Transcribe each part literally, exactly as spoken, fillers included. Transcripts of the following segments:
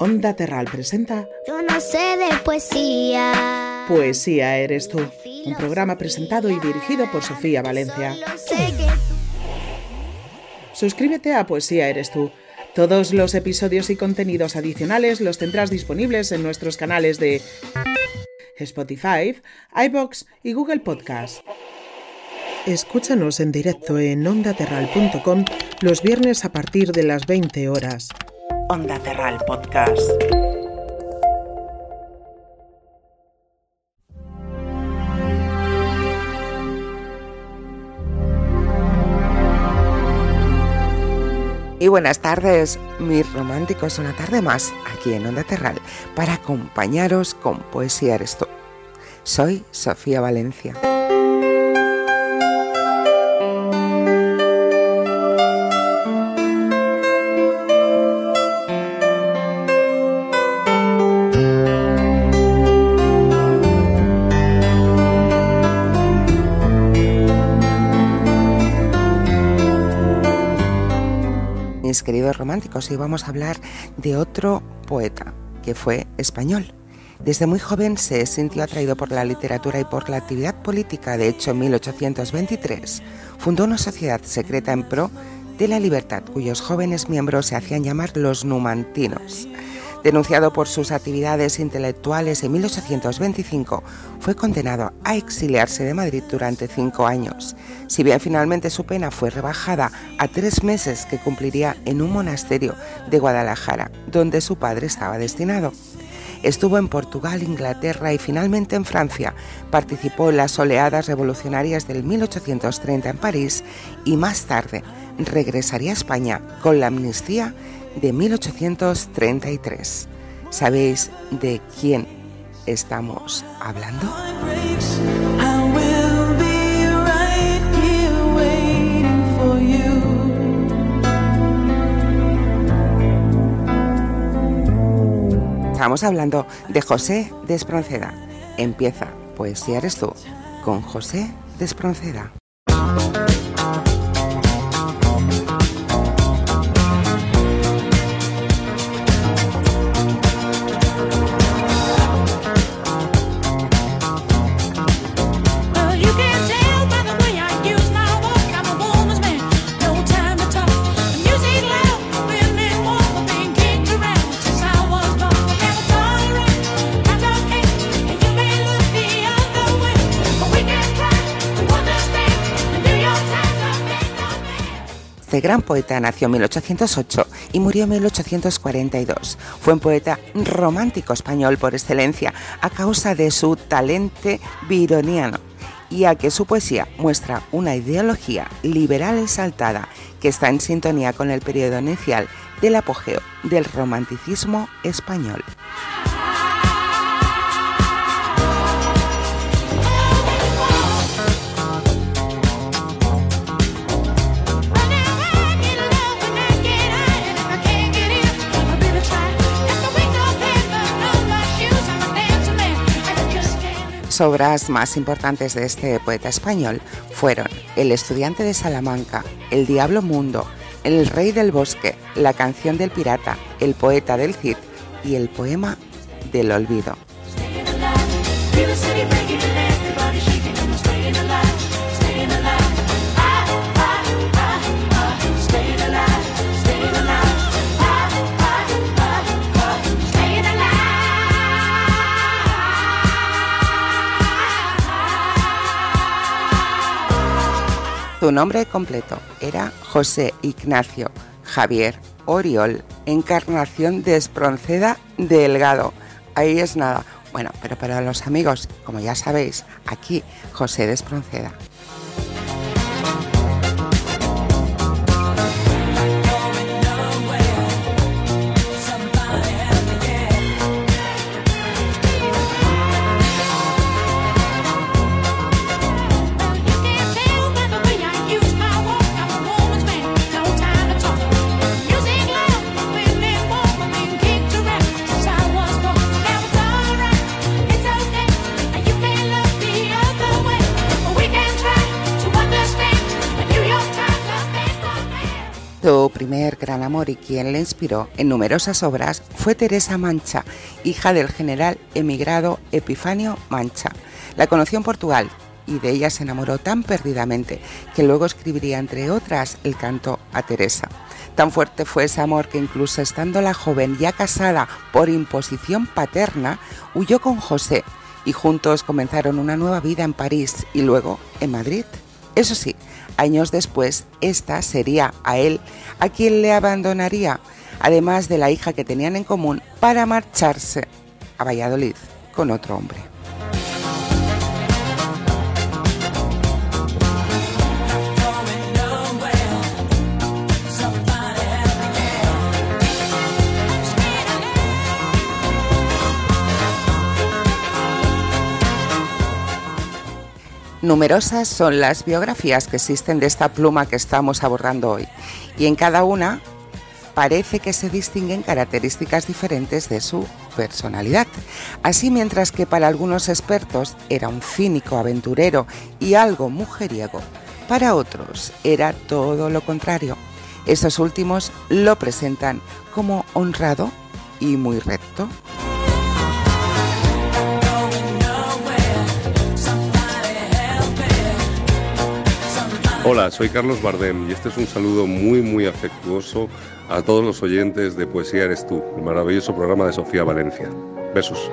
Onda Terral presenta Yo no sé de poesía. Poesía eres tú, un programa presentado y dirigido por Sofía Valencia. Suscríbete a Poesía eres tú. Todos los episodios y contenidos adicionales los tendrás disponibles en nuestros canales de Spotify, iVoox y Google Podcast. Escúchanos en directo en onda terral punto com los viernes a partir de las veinte horas. Onda Terral Podcast. Y buenas tardes, mis románticos, una tarde más aquí en Onda Terral para acompañaros con Poesía eres tú. Soy Sofía Valencia. Mis queridos románticos, hoy vamos a hablar de otro poeta que fue español. Desde muy joven se sintió atraído por la literatura y por la actividad política. De hecho, en mil ochocientos veintitrés fundó una sociedad secreta en pro de la libertad, cuyos jóvenes miembros se hacían llamar los numantinos. Denunciado por sus actividades intelectuales, en mil ochocientos veinticinco fue condenado a exiliarse de Madrid durante cinco años. Si bien finalmente su pena fue rebajada a tres meses que cumpliría en un monasterio de Guadalajara, donde su padre estaba destinado. Estuvo en Portugal, Inglaterra y finalmente en Francia. Participó en las oleadas revolucionarias del mil ochocientos treinta en París y más tarde regresaría a España con la amnistía de mil ochocientos treinta y tres. ¿Sabéis de quién estamos hablando? Estamos hablando de José de Espronceda. Empieza Poesía eres tú con José de Espronceda. Este gran poeta nació en mil ochocientos ocho y murió en mil ochocientos cuarenta y dos. Fue un poeta romántico español por excelencia a causa de su talante byroniano y a que su poesía muestra una ideología liberal exaltada que está en sintonía con el periodo inicial del apogeo del romanticismo español. Las obras más importantes de este poeta español fueron El estudiante de Salamanca, El diablo mundo, El rey del bosque, La canción del pirata, El poeta del Cid y El poema del olvido. Su nombre completo era José Ignacio Javier Oriol Encarnación de Espronceda Delgado. Ahí es nada. Bueno, pero para los amigos, como ya sabéis, aquí José de Espronceda. We can try. amor y quien le inspiró en numerosas obras fue Teresa Mancha, hija del general emigrado Epifanio Mancha. La conoció en Portugal y de ella se enamoró tan perdidamente que luego escribiría, entre otras, el canto a Teresa. Tan fuerte fue ese amor que incluso estando la joven ya casada por imposición paterna, huyó con José y juntos comenzaron una nueva vida en París y luego en Madrid. Eso sí, años después, esta sería a él a quien le abandonaría, además de la hija que tenían en común, para marcharse a Valladolid con otro hombre. Numerosas son las biografías que existen de esta pluma que estamos abordando hoy, y en cada una parece que se distinguen características diferentes de su personalidad. Así, mientras que para algunos expertos era un cínico aventurero y algo mujeriego, para otros era todo lo contrario. Estos últimos lo presentan como honrado y muy recto. Hola, soy Carlos Bardem y este es un saludo muy muy afectuoso a todos los oyentes de Poesía Eres Tú, el maravilloso programa de Sofía Valencia. Besos.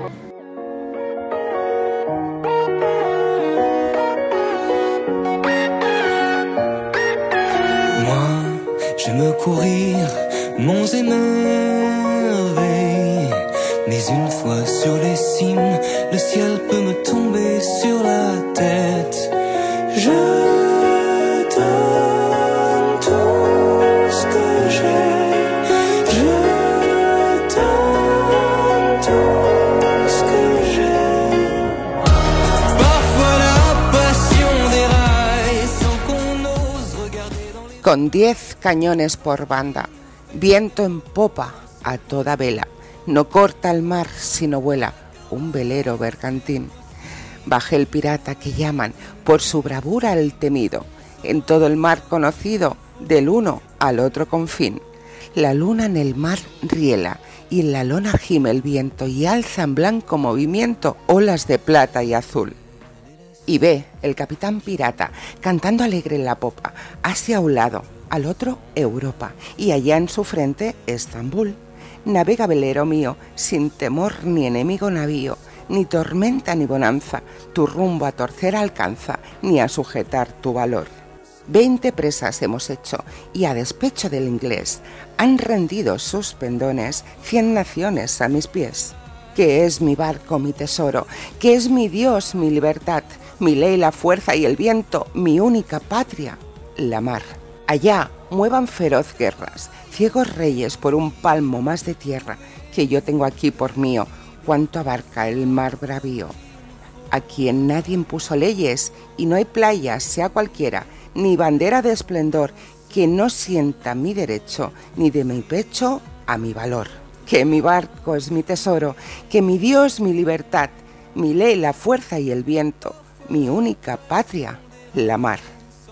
Moi, j'aime courir monts et merveilles, mais une fois sur les cimes, le ciel peut me tomber sur la tête. Je Con diez cañones por banda, viento en popa a toda vela, no corta el mar sino vuela un velero bergantín. Bajé el pirata que llaman por su bravura el temido, en todo el mar conocido, del uno al otro confín. La luna en el mar riela y en la lona gime el viento y alza en blanco movimiento olas de plata y azul. Y ve el capitán pirata cantando alegre en la popa, hacia un lado, al otro Europa, y allá en su frente Estambul. Navega velero mío, sin temor ni enemigo navío, ni tormenta ni bonanza, tu rumbo a torcer alcanza, ni a sujetar tu valor. Veinte presas hemos hecho, y a despecho del inglés, han rendido sus pendones cien naciones a mis pies. Que es mi barco, mi tesoro, que es mi Dios, mi libertad, mi ley, la fuerza y el viento, mi única patria, la mar. Allá muevan feroz guerras, ciegos reyes por un palmo más de tierra, que yo tengo aquí por mío, cuánto abarca el mar bravío. A quien nadie impuso leyes, y no hay playa, sea cualquiera, ni bandera de esplendor, que no sienta mi derecho, ni de mi pecho a mi valor. Que mi barco es mi tesoro, que mi Dios mi libertad, mi ley la fuerza y el viento, mi única patria, la mar.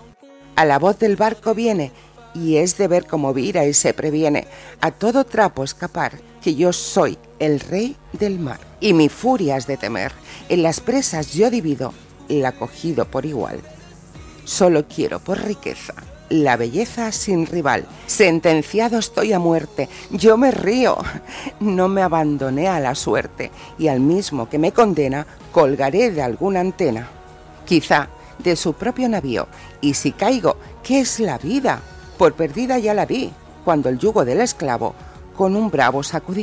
A la voz del barco viene, y es de ver cómo vira y se previene, a todo trapo escapar, que yo soy el rey del mar. Y mi furia es de temer, en las presas yo divido, la cogido por igual. Solo quiero por riqueza la belleza sin rival. Sentenciado estoy a muerte, yo me río, no me abandoné a la suerte, y al mismo que me condena, colgaré de alguna antena. Quizá de su propio navío, y si caigo, ¿qué es la vida? Por perdida ya la vi, cuando el yugo del esclavo con un bravo sacudí.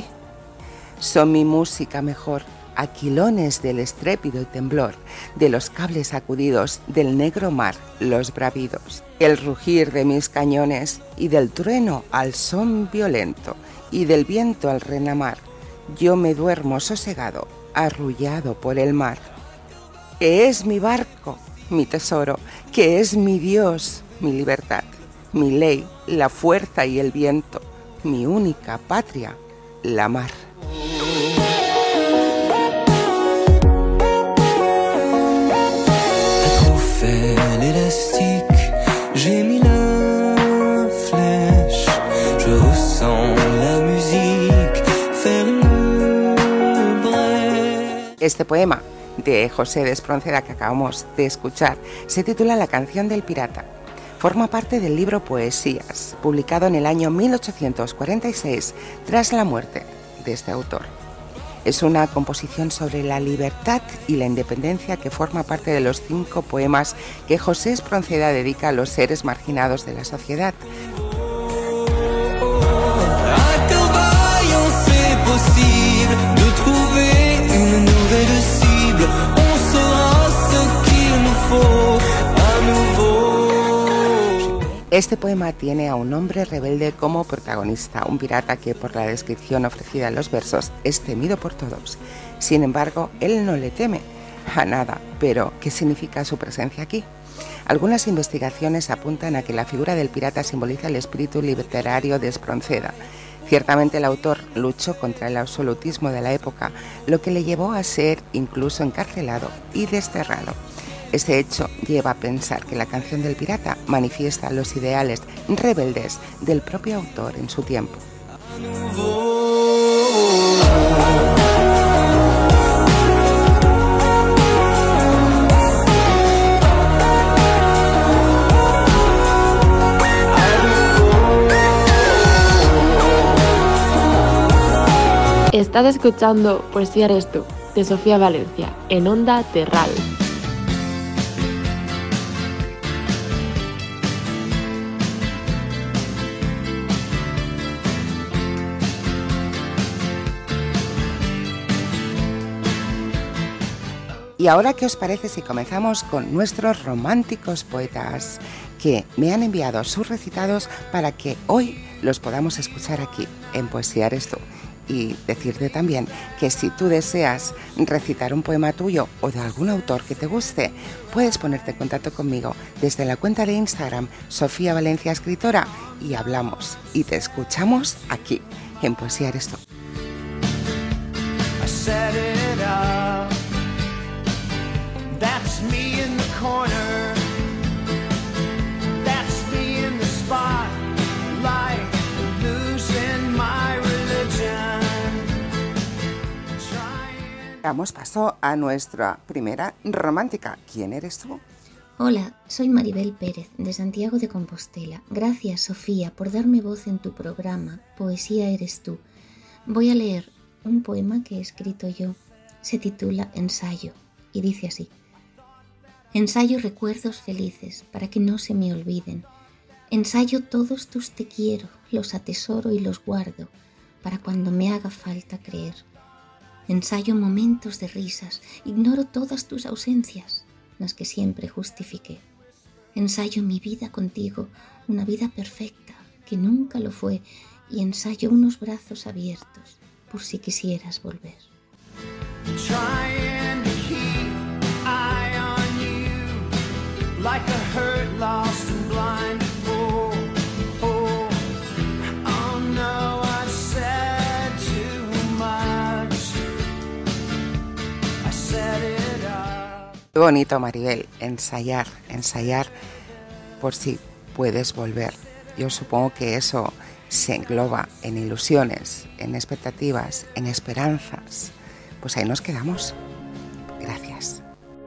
Son mi música mejor, aquilones del estrépito y temblor, de los cables sacudidos del negro mar, los bravidos, el rugir de mis cañones, y del trueno al son violento, y del viento al renamar, yo me duermo sosegado, arrullado por el mar. Que es mi barco, mi tesoro, que es mi Dios, mi libertad, mi ley, la fuerza y el viento, mi única patria, la mar. L'élastique, j'ai mis la flèche, je ressens Este poema de José de Espronceda que acabamos de escuchar se titula La canción del pirata. Forma parte del libro Poesías, publicado en el año mil ochocientos cuarenta y seis tras la muerte de este autor. Es una composición sobre la libertad y la independencia que forma parte de los cinco poemas que José Espronceda dedica a los seres marginados de la sociedad. Este poema tiene a un hombre rebelde como protagonista, un pirata que por la descripción ofrecida en los versos es temido por todos. Sin embargo, él no le teme a nada, pero ¿qué significa su presencia aquí? Algunas investigaciones apuntan a que la figura del pirata simboliza el espíritu literario de Espronceda. Ciertamente el autor luchó contra el absolutismo de la época, lo que le llevó a ser incluso encarcelado y desterrado. Este hecho lleva a pensar que la canción del pirata manifiesta los ideales rebeldes del propio autor en su tiempo. Estás escuchando Poesía eres tú, de Sofía Valencia, en Onda Terral. Y ahora, ¿qué os parece si comenzamos con nuestros románticos poetas que me han enviado sus recitados para que hoy los podamos escuchar aquí en Poesía eres tú? Y decirte también que si tú deseas recitar un poema tuyo o de algún autor que te guste, puedes ponerte en contacto conmigo desde la cuenta de Instagram Sofía Valencia Escritora y hablamos y te escuchamos aquí en Poesía eres tú. That's me in the corner. That's me in the spotlight, losing my religion. Trying... Damos paso a nuestra primera romántica. ¿Quién eres tú? Hola, soy Maribel Pérez, de Santiago de Compostela. Gracias, Sofía, por darme voz en tu programa Poesía eres tú. Voy a leer un poema que he escrito yo. Se titula Ensayo y dice así. Ensayo recuerdos felices para que no se me olviden. Ensayo todos tus te quiero, los atesoro y los guardo para cuando me haga falta creer. Ensayo momentos de risas, ignoro todas tus ausencias, las que siempre justifiqué. Ensayo mi vida contigo, una vida perfecta que nunca lo fue, y ensayo unos brazos abiertos por si quisieras volver. Like a hurt, lost and blind. Oh, oh, oh no, I said too much. I set it up. Qué bonito, Maribel, ensayar, ensayar por si puedes volver. Yo supongo que eso se engloba en ilusiones, en expectativas, en esperanzas. Pues ahí nos quedamos. Gracias.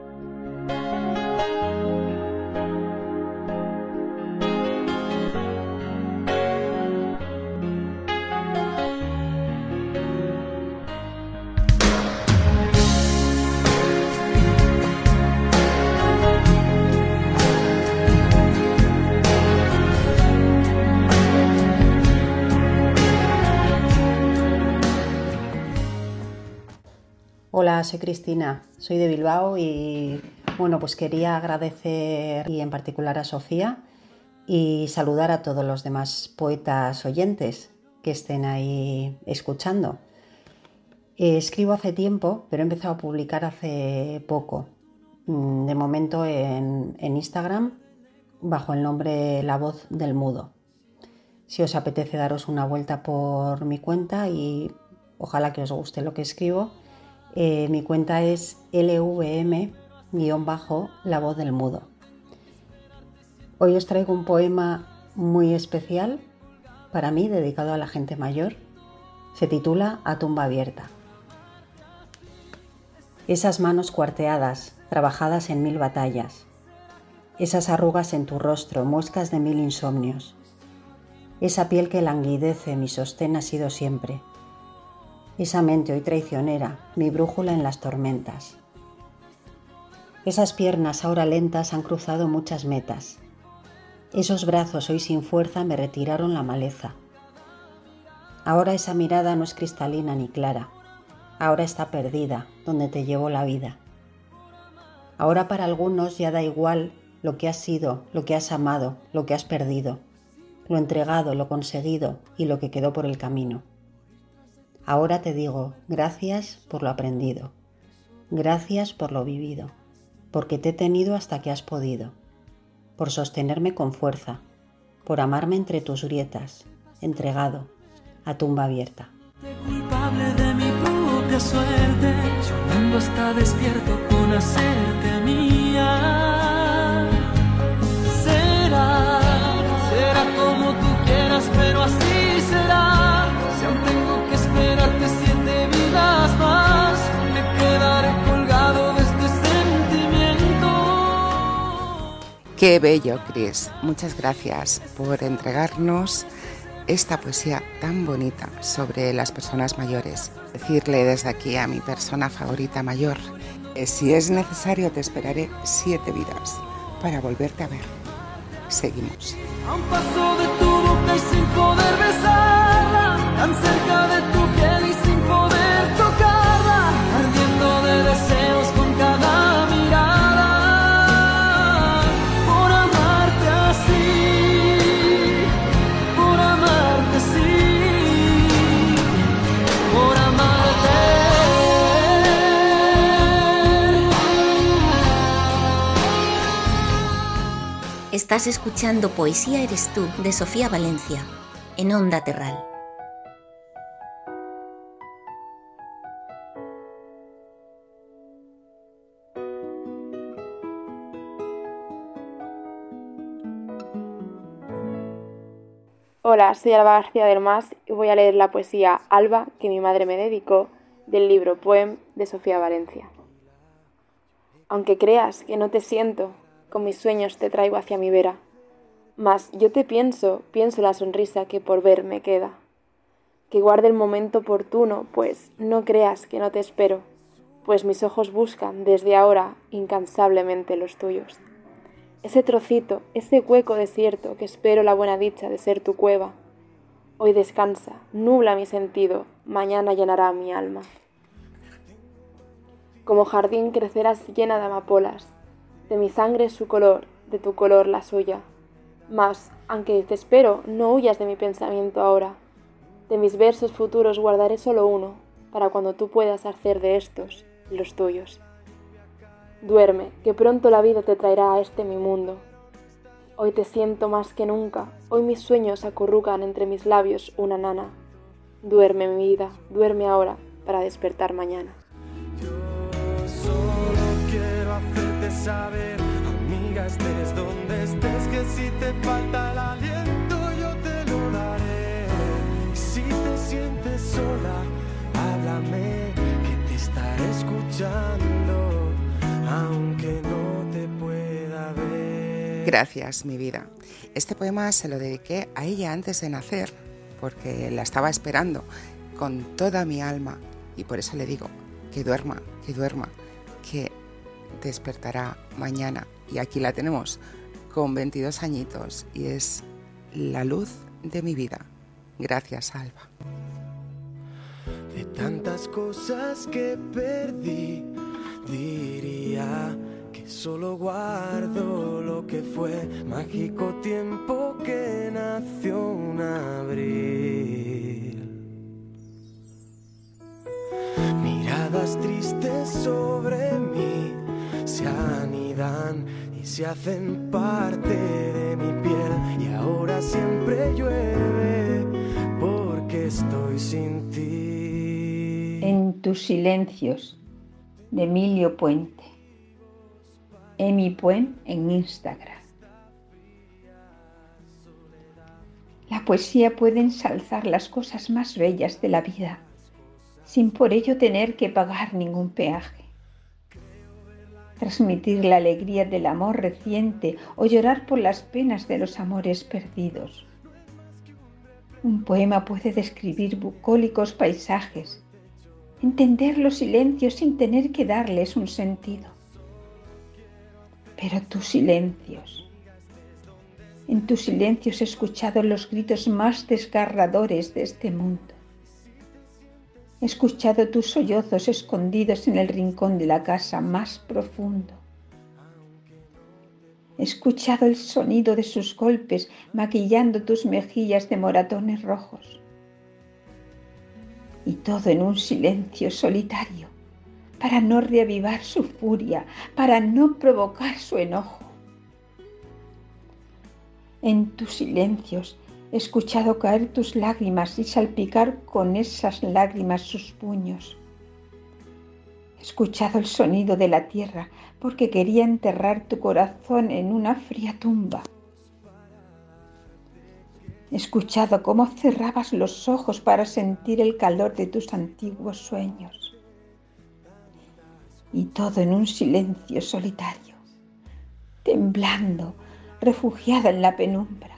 Hola, soy Cristina, soy de Bilbao y bueno, pues quería agradecer y en particular a Sofía y saludar a todos los demás poetas oyentes que estén ahí escuchando. Eh, escribo hace tiempo, pero he empezado a publicar hace poco, de momento en, en Instagram bajo el nombre La Voz del Mudo. Si os apetece daros una vuelta por mi cuenta y ojalá que os guste lo que escribo, Eh, mi cuenta es L V M guión bajo La Voz del Mudo. Hoy os traigo un poema muy especial para mí, dedicado a la gente mayor. Se titula A tumba abierta. Esas manos cuarteadas, trabajadas en mil batallas. Esas arrugas en tu rostro, muescas de mil insomnios. Esa piel que languidece, mi sostén ha sido siempre. Esa mente hoy traicionera, mi brújula en las tormentas. Esas piernas ahora lentas han cruzado muchas metas. Esos brazos hoy sin fuerza me retiraron la maleza. Ahora esa mirada no es cristalina ni clara. Ahora está perdida, donde te llevó la vida. Ahora para algunos ya da igual lo que has sido, lo que has amado, lo que has perdido, lo entregado, lo conseguido y lo que quedó por el camino. Ahora te digo, gracias por lo aprendido, gracias por lo vivido, porque te he tenido hasta que has podido, por sostenerme con fuerza, por amarme entre tus grietas, entregado, a tumba abierta. Culpable de mi propia suerte, yo el mundo está despierto con hacerte mía. Será, será como tú quieras, pero así será. Si aún tengo que esperarte siete vidas más, me quedaré colgado de este sentimiento. Qué bello, Chris. Muchas gracias por entregarnos esta poesía tan bonita sobre las personas mayores. Decirle desde aquí a mi persona favorita mayor, que si es necesario te esperaré siete vidas para volverte a ver. Seguimos. A un paso de tu boca y sin poder besarla, tan cerca de tu piel y sin poder tocarla, ardiendo de deseos con cada mirada, por amarte así, por amarte así, por amarte. Estás escuchando Poesía eres tú, de Sofía Valencia, en Onda Terral. Hola, soy Alba García del Mas y voy a leer la poesía Alba, que mi madre me dedicó, del libro Poem de Sofía Valencia. Aunque creas que no te siento, con mis sueños te traigo hacia mi vera, mas yo te pienso, pienso la sonrisa que por ver me queda. Que guarde el momento oportuno, pues no creas que no te espero, pues mis ojos buscan desde ahora incansablemente los tuyos. Ese trocito, ese hueco desierto que espero la buena dicha de ser tu cueva, hoy descansa, nubla mi sentido, mañana llenará mi alma. Como jardín crecerás llena de amapolas, de mi sangre su color, de tu color la suya. Mas, aunque te espero, no huyas de mi pensamiento ahora. De mis versos futuros guardaré solo uno, para cuando tú puedas hacer de estos los tuyos. Duerme, que pronto la vida te traerá a este mi mundo. Hoy te siento más que nunca, hoy mis sueños acurrucan entre mis labios una nana. Duerme, mi vida, duerme ahora, para despertar mañana. Hacerte saber, amiga, estés donde estés, que si te falta el aliento yo te lo daré. Si te sientes sola, háblame, que te estaré escuchando, aunque no te pueda ver. Gracias, mi vida. Este poema se lo dediqué a ella antes de nacer, porque la estaba esperando con toda mi alma, y por eso le digo que duerma, que duerma, que despertará mañana. Y aquí la tenemos con veintidós añitos y es la luz de mi vida. Gracias, Alba. De tantas cosas que perdí, diría que solo guardo lo que fue mágico tiempo que nació un abril. Miradas tristes sobre mí se anidan y se hacen parte de mi piel, y ahora siempre llueve porque estoy sin ti. En tus silencios, de Emilio Puente. Emi Poem en Instagram. La poesía puede ensalzar las cosas más bellas de la vida, sin por ello tener que pagar ningún peaje. transmitir la alegría del amor reciente o llorar por las penas de los amores perdidos. Un poema puede describir bucólicos paisajes, entender los silencios sin tener que darles un sentido. Pero tus silencios, en tus silencios he escuchado los gritos más desgarradores de este mundo. He escuchado tus sollozos escondidos en el rincón de la casa más profundo. He escuchado el sonido de sus golpes maquillando tus mejillas de moratones rojos. Y todo en un silencio solitario, para no reavivar su furia, para no provocar su enojo. En tus silencios he escuchado caer tus lágrimas y salpicar con esas lágrimas sus puños. He escuchado el sonido de la tierra porque quería enterrar tu corazón en una fría tumba. He escuchado cómo cerrabas los ojos para sentir el calor de tus antiguos sueños. Y todo en un silencio solitario, temblando, refugiada en la penumbra.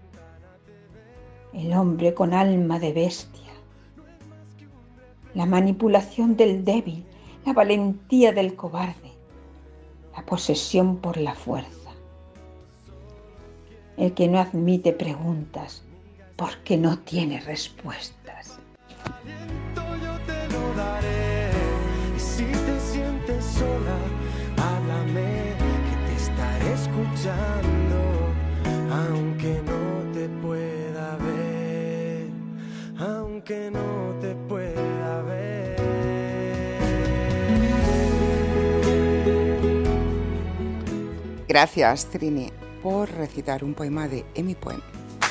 El hombre con alma de bestia, la manipulación del débil, la valentía del cobarde, la posesión por la fuerza. El que no admite preguntas porque no tiene respuestas. Yo te lo daré. Y si te sientes sola, háblame, que te estaré escuchando, aunque no te pueda ver, aunque no te pueda ver. Gracias, Trini, por recitar un poema de Emi Poem.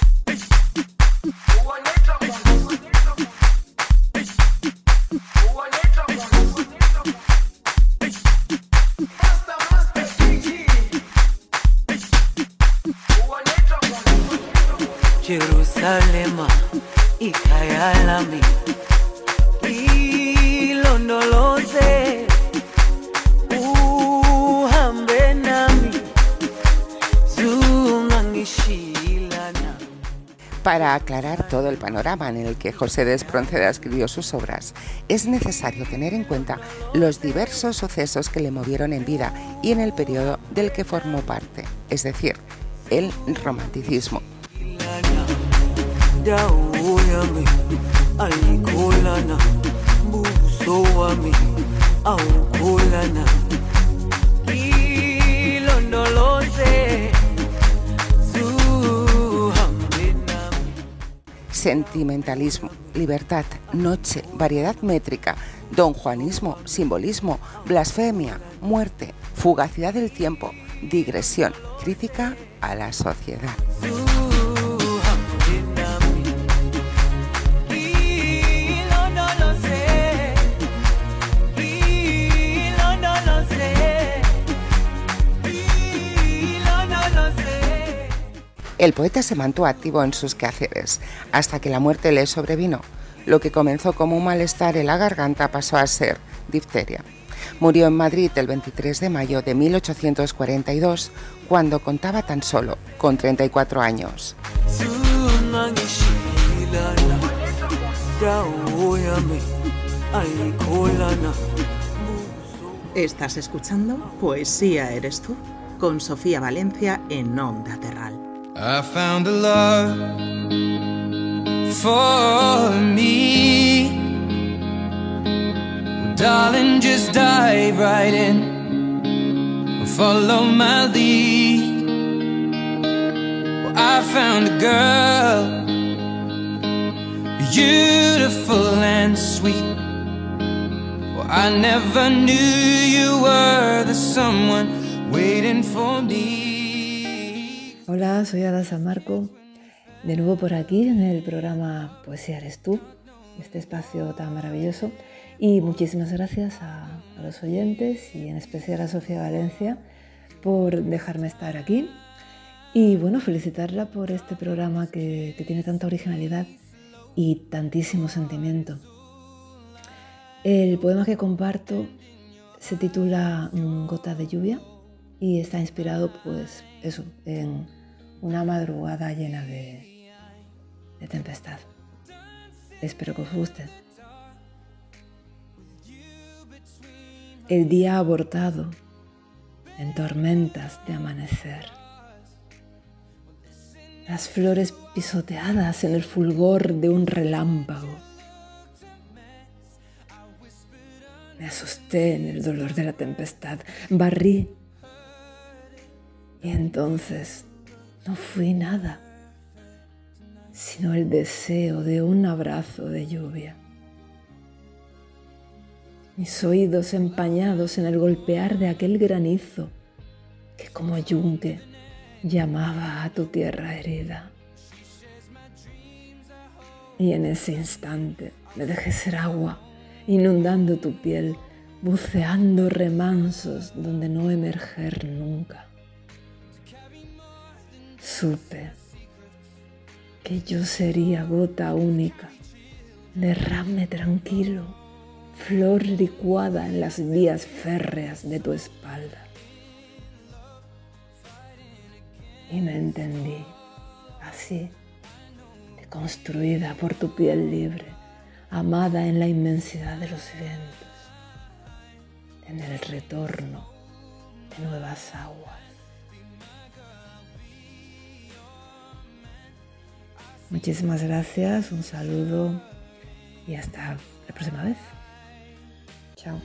Jerusalema ikhaya lami ilondoloze uhambe nami zungangishilana. Para aclarar todo el panorama en el que José de Espronceda escribió sus obras, es necesario tener en cuenta los diversos sucesos que le movieron en vida y en el periodo del que formó parte, es decir, el romanticismo. Sentimentalismo, libertad, noche, variedad métrica, donjuanismo, simbolismo, blasfemia, muerte, fugacidad del tiempo, digresión, crítica a la sociedad. El poeta se mantuvo activo en sus quehaceres hasta que la muerte le sobrevino. Lo que comenzó como un malestar en la garganta pasó a ser difteria. Murió en Madrid el veintitrés de mayo de mil ochocientos cuarenta y dos, cuando contaba tan solo con treinta y cuatro años. Estás escuchando Poesía Eres Tú, con Sofía Valencia en Onda Terral. I found a love for me. Well, darling, just dive right in, follow my lead. Well, I found a girl, beautiful and sweet. Well, I never knew you were the someone waiting for me. Hola, soy Ada San Marco, de nuevo por aquí en el programa Poesía Eres Tú, este espacio tan maravilloso, y muchísimas gracias a, a los oyentes y en especial a Sofía Valencia por dejarme estar aquí y bueno, felicitarla por este programa que, que tiene tanta originalidad y tantísimo sentimiento. El poema que comparto se titula Gota de lluvia y está inspirado, pues, eso, en una madrugada llena de, de tempestad. Espero que os guste. El día abortado en tormentas de amanecer. Las flores pisoteadas en el fulgor de un relámpago. Me asusté en el dolor de la tempestad, barrí. Y entonces no fui nada, sino el deseo de un abrazo de lluvia. Mis oídos empañados en el golpear de aquel granizo que como yunque llamaba a tu tierra herida. Y en ese instante me dejé ser agua, inundando tu piel, buceando remansos donde no emerger nunca. Supe que yo sería gota única, derrame tranquilo, flor licuada en las vías férreas de tu espalda. Y me entendí así, deconstruida por tu piel libre, amada en la inmensidad de los vientos, en el retorno de nuevas aguas. Muchísimas gracias, un saludo y hasta la próxima vez. Chao.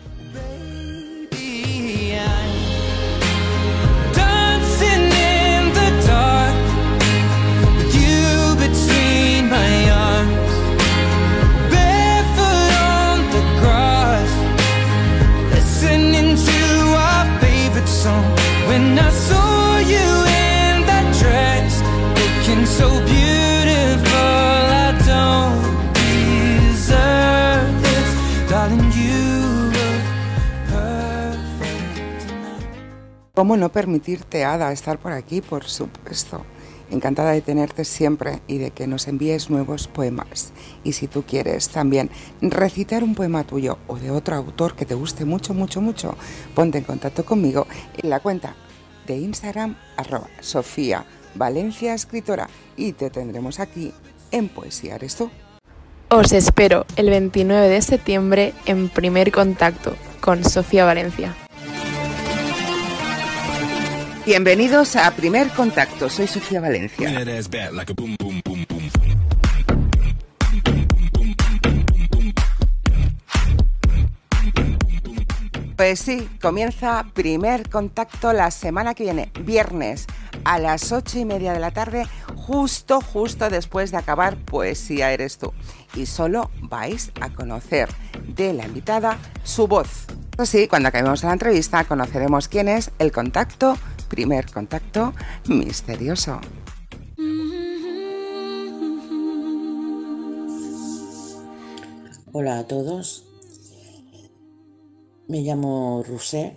When I saw you in that dress, looking so beautiful, I don't deserve this, darling, you were perfect tonight. ¿Cómo no permitirte, Ada, estar por aquí? Por supuesto. Encantada de tenerte siempre y de que nos envíes nuevos poemas. Y si tú quieres también recitar un poema tuyo o de otro autor que te guste mucho, mucho, mucho, ponte en contacto conmigo en la cuenta de Instagram, arroba Sofía Valencia Escritora, y te tendremos aquí en Poesía Eres Tú. Os espero el veintinueve de septiembre en Primer Contacto con Sofía Valencia. Bienvenidos a Primer Contacto, soy Sofía Valencia. Pues sí, comienza Primer Contacto la semana que viene, viernes, a las ocho y media de la tarde, justo, justo después de acabar Poesía Eres Tú. Y solo vais a conocer de la invitada su voz. Así, cuando acabemos la entrevista, conoceremos quién es el contacto, primer contacto misterioso. Hola a todos. Me llamo Rusé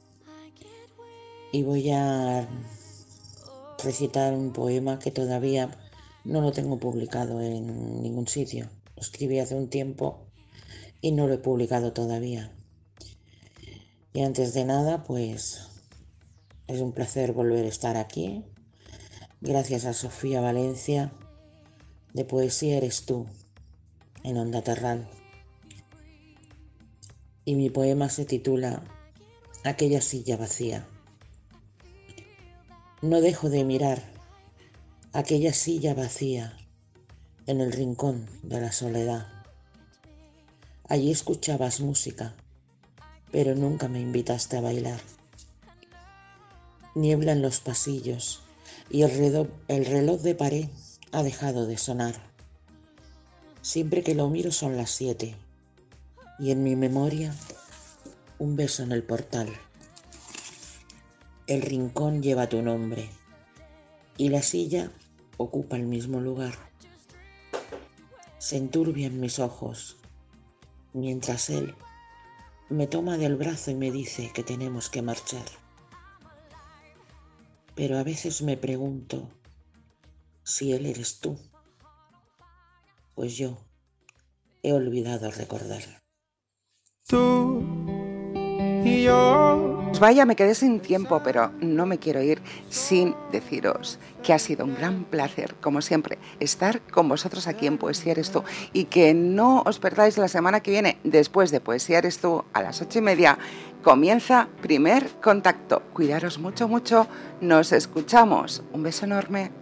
y voy a recitar un poema que todavía no lo tengo publicado en ningún sitio. Lo escribí hace un tiempo y no lo he publicado todavía. Y antes de nada, pues es un placer volver a estar aquí. Gracias a Sofía Valencia de Poesía Eres Tú en Onda Terral. Y mi poema se titula Aquella silla vacía. No dejo de mirar aquella silla vacía en el rincón de la soledad. Allí escuchabas música, pero nunca me invitaste a bailar. Niebla en los pasillos y el reloj, el reloj de pared ha dejado de sonar. Siempre que lo miro son las siete y en mi memoria un beso en el portal. El rincón lleva tu nombre y la silla ocupa el mismo lugar. Se enturbian mis ojos mientras él me toma del brazo y me dice que tenemos que marchar. Pero a veces me pregunto si él eres tú, pues yo he olvidado recordar. Tú y yo. Pues vaya, me quedé sin tiempo, pero no me quiero ir sin deciros que ha sido un gran placer, como siempre, estar con vosotros aquí en Poesía Eres Tú, y que no os perdáis la semana que viene, después de Poesía Eres Tú, a las ocho y media, comienza Primer Contacto. Cuidaros mucho, mucho, nos escuchamos. Un beso enorme.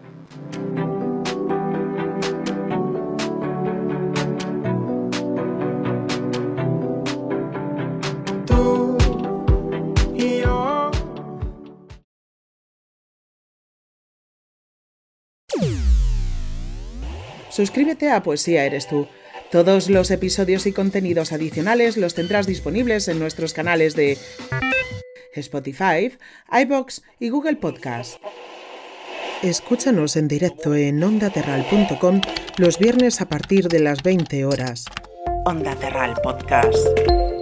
Suscríbete a Poesía Eres Tú. Todos los episodios y contenidos adicionales los tendrás disponibles en nuestros canales de Spotify, iVoox y Google Podcast. Escúchanos en directo en onda terral punto com los viernes a partir de las veinte horas. Onda Terral Podcast.